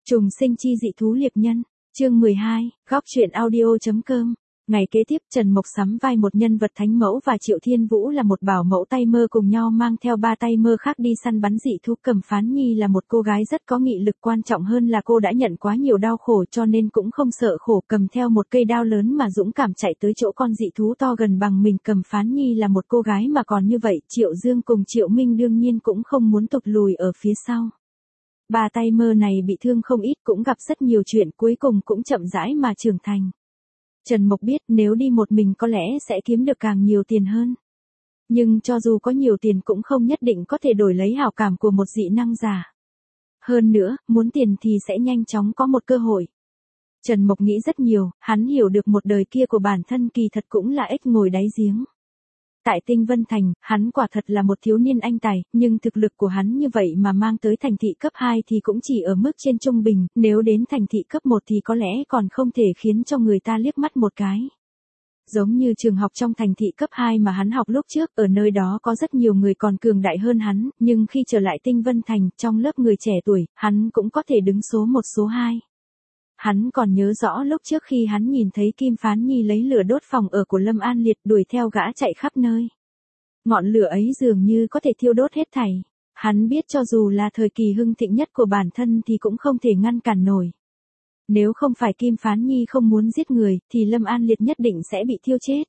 Trùng sinh chi dị thú liệp nhân, chương 12, góc truyện audio.com. Ngày kế tiếp Trần Mộc sắm vai một nhân vật thánh mẫu và Triệu Thiên Vũ là một bảo mẫu tay mơ cùng nhau mang theo 3 tay mơ khác đi săn bắn dị thú. Cầm Phán Nhi là một cô gái rất có nghị lực, quan trọng hơn là cô đã nhận quá nhiều đau khổ cho nên cũng không sợ khổ, cầm theo một cây đao lớn mà dũng cảm chạy tới chỗ con dị thú to gần bằng mình. Cầm Phán Nhi là một cô gái mà còn như vậy, Triệu Dương cùng Triệu Minh đương nhiên cũng không muốn tụt lùi ở phía sau. 3 tay mơ này bị thương không ít, cũng gặp rất nhiều chuyện, cuối cùng cũng chậm rãi mà trưởng thành. Trần Mộc biết nếu đi một mình có lẽ sẽ kiếm được càng nhiều tiền hơn. Nhưng cho dù có nhiều tiền cũng không nhất định có thể đổi lấy hảo cảm của một dị năng giả. Hơn nữa, muốn tiền thì sẽ nhanh chóng có một cơ hội. Trần Mộc nghĩ rất nhiều, hắn hiểu được một đời kia của bản thân kỳ thật cũng là ếch ngồi đáy giếng. Tại Tinh Vân Thành, hắn quả thật là một thiếu niên anh tài, nhưng thực lực của hắn như vậy mà mang tới thành thị cấp 2 thì cũng chỉ ở mức trên trung bình, nếu đến thành thị cấp 1 thì có lẽ còn không thể khiến cho người ta liếc mắt một cái. Giống như trường học trong thành thị cấp 2 mà hắn học lúc trước, ở nơi đó có rất nhiều người còn cường đại hơn hắn, nhưng khi trở lại Tinh Vân Thành, trong lớp người trẻ tuổi, hắn cũng có thể đứng số 1 số 2. Hắn còn nhớ rõ lúc trước khi hắn nhìn thấy Kim Phán Nhi lấy lửa đốt phòng ở của Lâm An Liệt, đuổi theo gã chạy khắp nơi. Ngọn lửa ấy dường như có thể thiêu đốt hết thảy. Hắn biết cho dù là thời kỳ hưng thịnh nhất của bản thân thì cũng không thể ngăn cản nổi. Nếu không phải Kim Phán Nhi không muốn giết người, thì Lâm An Liệt nhất định sẽ bị thiêu chết.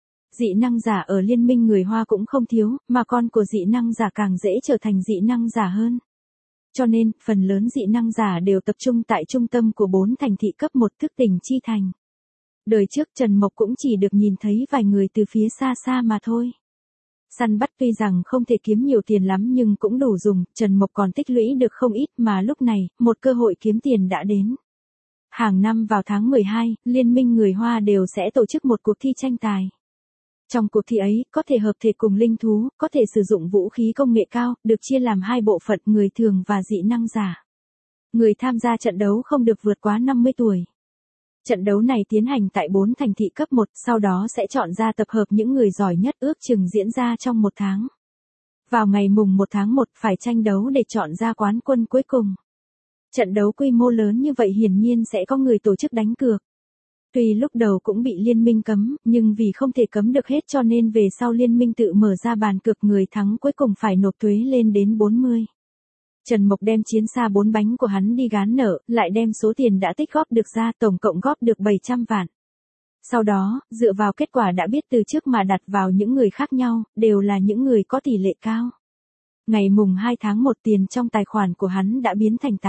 Dị năng giả ở liên minh người Hoa cũng không thiếu, mà con của dị năng giả càng dễ trở thành dị năng giả hơn. Cho nên, phần lớn dị năng giả đều tập trung tại trung tâm của 4 thành thị cấp 1 thức tỉnh chi thành. Đời trước Trần Mộc cũng chỉ được nhìn thấy vài người từ phía xa xa mà thôi. Săn bắt tuy rằng không thể kiếm nhiều tiền lắm nhưng cũng đủ dùng, Trần Mộc còn tích lũy được không ít mà lúc này, một cơ hội kiếm tiền đã đến. Hàng năm vào tháng 12, Liên minh người Hoa đều sẽ tổ chức một cuộc thi tranh tài. Trong cuộc thi ấy, có thể hợp thể cùng linh thú, có thể sử dụng vũ khí công nghệ cao, được chia làm 2 bộ phận, người thường và dị năng giả. Người tham gia trận đấu không được vượt quá 50 tuổi. Trận đấu này tiến hành tại 4 thành thị cấp 1, sau đó sẽ chọn ra tập hợp những người giỏi nhất, ước chừng diễn ra trong 1 tháng. Vào ngày mùng 1 tháng 1 phải tranh đấu để chọn ra quán quân cuối cùng. Trận đấu quy mô lớn như vậy hiển nhiên sẽ có người tổ chức đánh cược. Tuy lúc đầu cũng bị liên minh cấm, nhưng vì không thể cấm được hết cho nên về sau liên minh tự mở ra bàn cược, người thắng cuối cùng phải nộp thuế lên đến 40. Trần Mộc đem chiến xa 4 bánh của hắn đi gán nợ, lại đem số tiền đã tích góp được ra, tổng cộng góp được 700 vạn. Sau đó, dựa vào kết quả đã biết từ trước mà đặt vào những người khác nhau, đều là những người có tỷ lệ cao. Ngày mùng 2 tháng 1 tiền trong tài khoản của hắn đã biến thành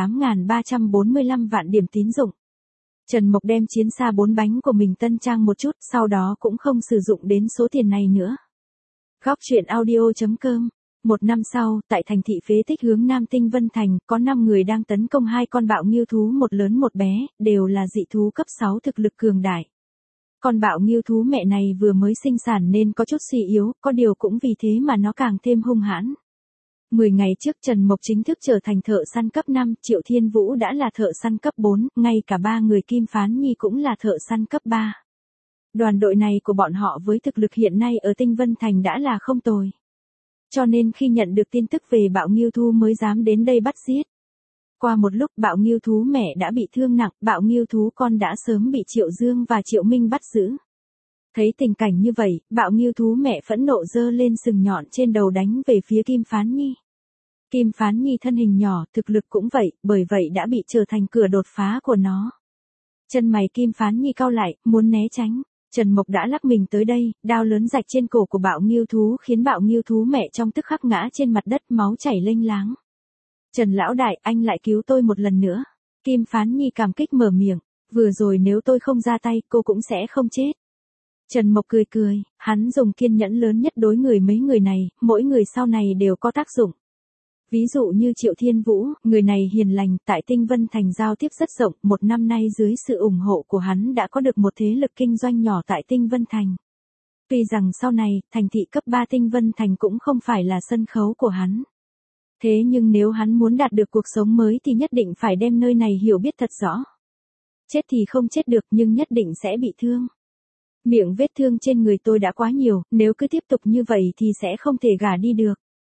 8.345 vạn điểm tín dụng. Trần Mộc đem chiến xa 4 bánh của mình tân trang một chút, sau đó cũng không sử dụng đến số tiền này nữa. Góc truyện audio.com. Một năm sau, tại thành thị phế tích hướng Nam Tinh Vân Thành, có 5 người đang tấn công 2 con bạo ngưu thú, một lớn một bé, đều là dị thú cấp 6 thực lực cường đại. Con bạo ngưu thú mẹ này vừa mới sinh sản nên có chút suy yếu, có điều cũng vì thế mà nó càng thêm hung hãn. 10 ngày trước Trần Mộc chính thức trở thành thợ săn cấp 5, Triệu Thiên Vũ đã là thợ săn cấp 4, ngay cả 3 người Kim Phán Nhi cũng là thợ săn cấp 3. Đoàn đội này của bọn họ với thực lực hiện nay ở Tinh Vân Thành đã là không tồi. Cho nên khi nhận được tin tức về bạo ngưu thú mới dám đến đây bắt giết. Qua một lúc bạo ngưu thú mẹ đã bị thương nặng, bạo ngưu thú con đã sớm bị Triệu Dương và Triệu Minh bắt giữ. Thấy tình cảnh như vậy, bạo ngưu thú mẹ phẫn nộ giơ lên sừng nhọn trên đầu đánh về phía Kim Phán Nhi. Kim Phán Nhi thân hình nhỏ, thực lực cũng vậy, bởi vậy đã bị trở thành cửa đột phá của nó. Chân mày Kim Phán Nhi cau lại, muốn né tránh. Trần Mộc đã lắc mình tới đây, đao lớn rạch trên cổ của bạo ngưu thú khiến bạo ngưu thú mẹ trong tức khắc ngã trên mặt đất, máu chảy lênh láng. Trần lão đại, anh lại cứu tôi một lần nữa. Kim Phán Nhi cảm kích mở miệng, vừa rồi nếu tôi không ra tay, cô cũng sẽ không chết. Trần Mộc cười cười, hắn dùng kiên nhẫn lớn nhất đối người mấy người này, mỗi người sau này đều có tác dụng. Ví dụ như Triệu Thiên Vũ, người này hiền lành, tại Tinh Vân Thành giao tiếp rất rộng, một năm nay dưới sự ủng hộ của hắn đã có được một thế lực kinh doanh nhỏ tại Tinh Vân Thành. Tuy rằng sau này, thành thị cấp 3 Tinh Vân Thành cũng không phải là sân khấu của hắn. Thế nhưng nếu hắn muốn đạt được cuộc sống mới thì nhất định phải đem nơi này hiểu biết thật rõ. Chết thì không chết được nhưng nhất định sẽ bị thương. Miệng vết thương trên người tôi đã quá nhiều, nếu cứ tiếp tục như vậy thì sẽ không thể gả đi được.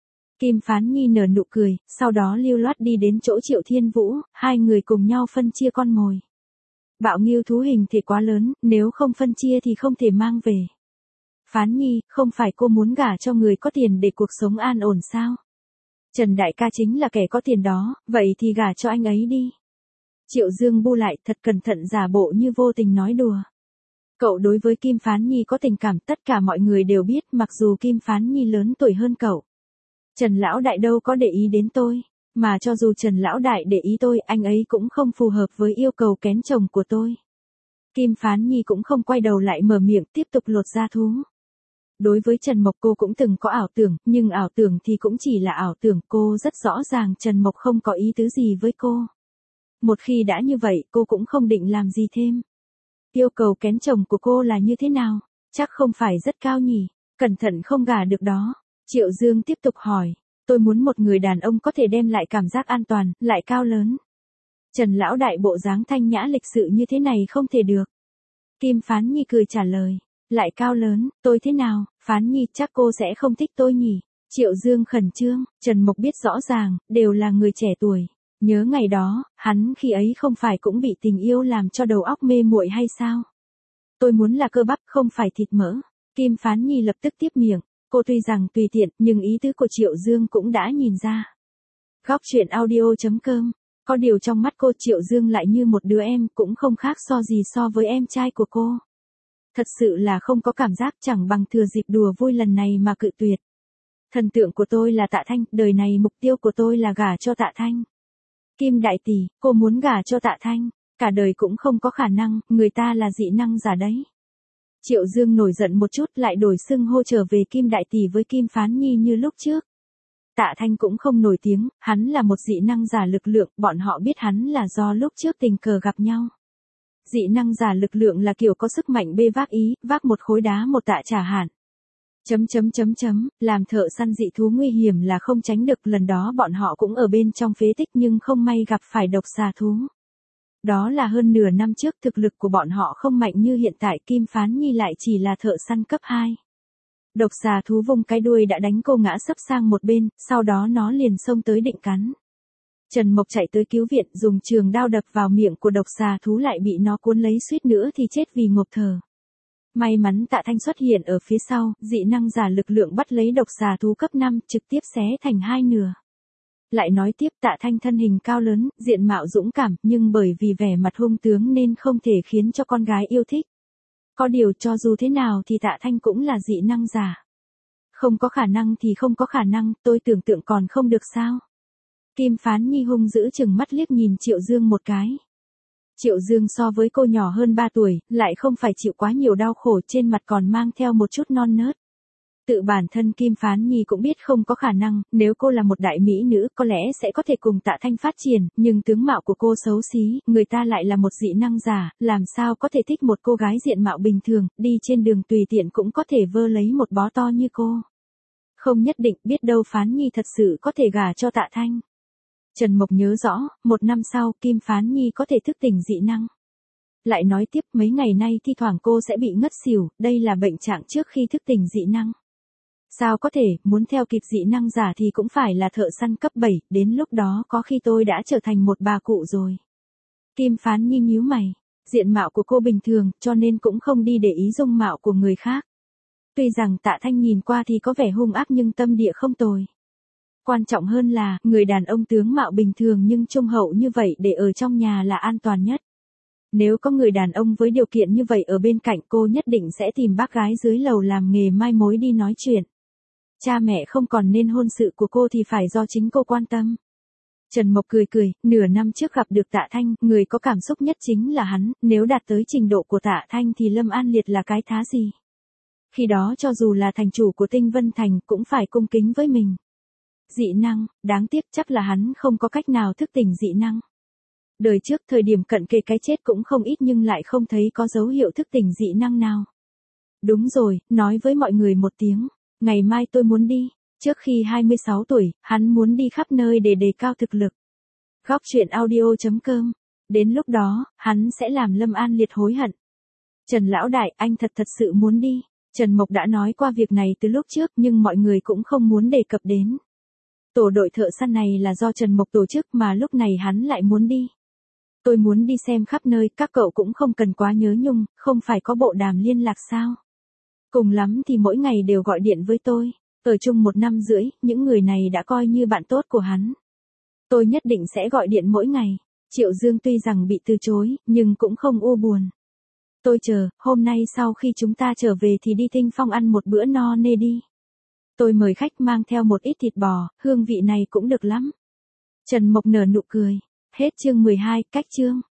Kim Phán Nhi nở nụ cười, sau đó lưu loát đi đến chỗ Triệu Thiên Vũ, hai người cùng nhau phân chia con mồi. Bạo Ngưu thú hình thể quá lớn, nếu không phân chia thì không thể mang về. Phán Nhi, không phải cô muốn gả cho người có tiền để cuộc sống an ổn sao? Trần đại ca chính là kẻ có tiền đó, vậy thì gả cho anh ấy đi. Triệu Dương bu lại thật cẩn thận giả bộ như vô tình nói đùa. Cậu đối với Kim Phán Nhi có tình cảm, tất cả mọi người đều biết, mặc dù Kim Phán Nhi lớn tuổi hơn cậu. Trần lão đại đâu có để ý đến tôi, mà cho dù Trần lão đại để ý tôi, anh ấy cũng không phù hợp với yêu cầu kén chồng của tôi. Kim Phán Nhi cũng không quay đầu lại mở miệng tiếp tục lột da thú. Đối với Trần Mộc cô cũng từng có ảo tưởng, nhưng ảo tưởng thì cũng chỉ là ảo tưởng, cô rất rõ ràng Trần Mộc không có ý tứ gì với cô. Một khi đã như vậy, cô cũng không định làm gì thêm. Yêu cầu kén chồng của cô là như thế nào? Chắc không phải rất cao nhỉ, cẩn thận không gả được đó. Triệu Dương tiếp tục hỏi, tôi muốn một người đàn ông có thể đem lại cảm giác an toàn, lại cao lớn. Trần lão đại bộ dáng thanh nhã lịch sự như thế này không thể được. Kim Phán Nhi cười trả lời, lại cao lớn, tôi thế nào? Phán Nhi, chắc cô sẽ không thích tôi nhỉ? Triệu Dương khẩn trương, Trần Mộc biết rõ ràng, đều là người trẻ tuổi. Nhớ ngày đó, hắn khi ấy không phải cũng bị tình yêu làm cho đầu óc mê muội hay sao? Tôi muốn là cơ bắp, không phải thịt mỡ. Kim Phán Nhi lập tức tiếp miệng, cô tuy rằng tùy tiện, nhưng ý tứ của Triệu Dương cũng đã nhìn ra. Góc truyện audio.com. Có điều trong mắt cô Triệu Dương lại như một đứa em, cũng không khác gì so với em trai của cô. Thật sự là không có cảm giác, chẳng bằng thừa dịp đùa vui lần này mà cự tuyệt. Thần tượng của tôi là Tạ Thanh, đời này mục tiêu của tôi là gả cho Tạ Thanh. Kim đại tỷ, cô muốn gả cho Tạ Thanh, cả đời cũng không có khả năng, người ta là dị năng giả đấy. Triệu Dương nổi giận một chút, lại đổi xưng hô trở về Kim đại tỷ với Kim Phán Nhi như lúc trước. Tạ Thanh cũng không nổi tiếng, hắn là một dị năng giả lực lượng, bọn họ biết hắn là do lúc trước tình cờ gặp nhau. Dị năng giả lực lượng là kiểu có sức mạnh bê vác ý, vác một khối đá một tạ trả hạn. Làm thợ săn dị thú nguy hiểm là không tránh được, lần đó bọn họ cũng ở bên trong phế tích nhưng không may gặp phải độc xà thú. Đó là hơn nửa năm trước, thực lực của bọn họ không mạnh như hiện tại, Kim Phán Nhi lại chỉ là thợ săn cấp 2. Độc xà thú vung cái đuôi đã đánh cô ngã sấp sang một bên, sau đó nó liền xông tới định cắn. Trần Mộc chạy tới cứu viện, dùng trường đao đập vào miệng của độc xà thú, lại bị nó cuốn lấy, suýt nữa thì chết vì ngộp thở. May mắn Tạ Thanh xuất hiện ở phía sau, dị năng giả lực lượng bắt lấy độc xà thú cấp 5, trực tiếp xé thành hai nửa. Lại nói tiếp, Tạ Thanh thân hình cao lớn, diện mạo dũng cảm, nhưng bởi vì vẻ mặt hung tướng nên không thể khiến cho con gái yêu thích. Có điều cho dù thế nào thì Tạ Thanh cũng là dị năng giả. Không có khả năng thì không có khả năng, tôi tưởng tượng còn không được sao? Kim Phán Nhi hung dữ chừng mắt liếc nhìn Triệu Dương một cái. Triệu Dương so với cô nhỏ hơn 3 tuổi, lại không phải chịu quá nhiều đau khổ, trên mặt còn mang theo một chút non nớt. Tự bản thân Kim Phán Nhi cũng biết không có khả năng, nếu cô là một đại mỹ nữ có lẽ sẽ có thể cùng Tạ Thanh phát triển, nhưng tướng mạo của cô xấu xí, người ta lại là một dị năng giả, làm sao có thể thích một cô gái diện mạo bình thường, đi trên đường tùy tiện cũng có thể vơ lấy một bó to như cô. Không nhất định, biết đâu Phán Nhi thật sự có thể gả cho Tạ Thanh. Trần Mộc nhớ rõ, 1 năm sau Kim Phán Nhi có thể thức tỉnh dị năng. Lại nói tiếp, mấy ngày nay thi thoảng cô sẽ bị ngất xỉu, đây là bệnh trạng trước khi thức tỉnh dị năng. Sao có thể, muốn theo kịp dị năng giả thì cũng phải là thợ săn cấp 7, đến lúc đó có khi tôi đã trở thành một bà cụ rồi. Kim Phán Nhi nhíu mày, diện mạo của cô bình thường, cho nên cũng không đi để ý dung mạo của người khác. Tuy rằng Tạ Thanh nhìn qua thì có vẻ hung ác nhưng tâm địa không tồi. Quan trọng hơn là, người đàn ông tướng mạo bình thường nhưng trung hậu như vậy để ở trong nhà là an toàn nhất. Nếu có người đàn ông với điều kiện như vậy ở bên cạnh, cô nhất định sẽ tìm bác gái dưới lầu làm nghề mai mối đi nói chuyện. Cha mẹ không còn nên hôn sự của cô thì phải do chính cô quan tâm. Trần Mộc cười cười, nửa năm trước gặp được Tạ Thanh, người có cảm xúc nhất chính là hắn, nếu đạt tới trình độ của Tạ Thanh thì Lâm An Liệt là cái thá gì. Khi đó cho dù là thành chủ của Tinh Vân Thành cũng phải cung kính với mình. Dị năng, đáng tiếc chắc là hắn không có cách nào thức tỉnh dị năng. Đời trước thời điểm cận kề cái chết cũng không ít nhưng lại không thấy có dấu hiệu thức tỉnh dị năng nào. Đúng rồi, nói với mọi người một tiếng, ngày mai tôi muốn đi. Trước khi 26 tuổi, hắn muốn đi khắp nơi để đề cao thực lực. Góc truyện audio.com. Đến lúc đó, hắn sẽ làm Lâm An Liệt hối hận. Trần lão đại, anh thật sự muốn đi. Trần Mộc đã nói qua việc này từ lúc trước nhưng mọi người cũng không muốn đề cập đến. Tổ đội thợ săn này là do Trần Mộc tổ chức mà lúc này hắn lại muốn đi. Tôi muốn đi xem khắp nơi, các cậu cũng không cần quá nhớ nhung, không phải có bộ đàm liên lạc sao? Cùng lắm thì mỗi ngày đều gọi điện với tôi. Ở chung 1 năm rưỡi, những người này đã coi như bạn tốt của hắn. Tôi nhất định sẽ gọi điện mỗi ngày. Triệu Dương tuy rằng bị từ chối, nhưng cũng không u buồn. Tôi chờ, hôm nay sau khi chúng ta trở về thì đi Thinh Phong ăn một bữa no nê đi. Tôi mời khách mang theo một ít thịt bò, hương vị này cũng được lắm. Trần Mộc nở nụ cười. Hết chương 12, cách chương.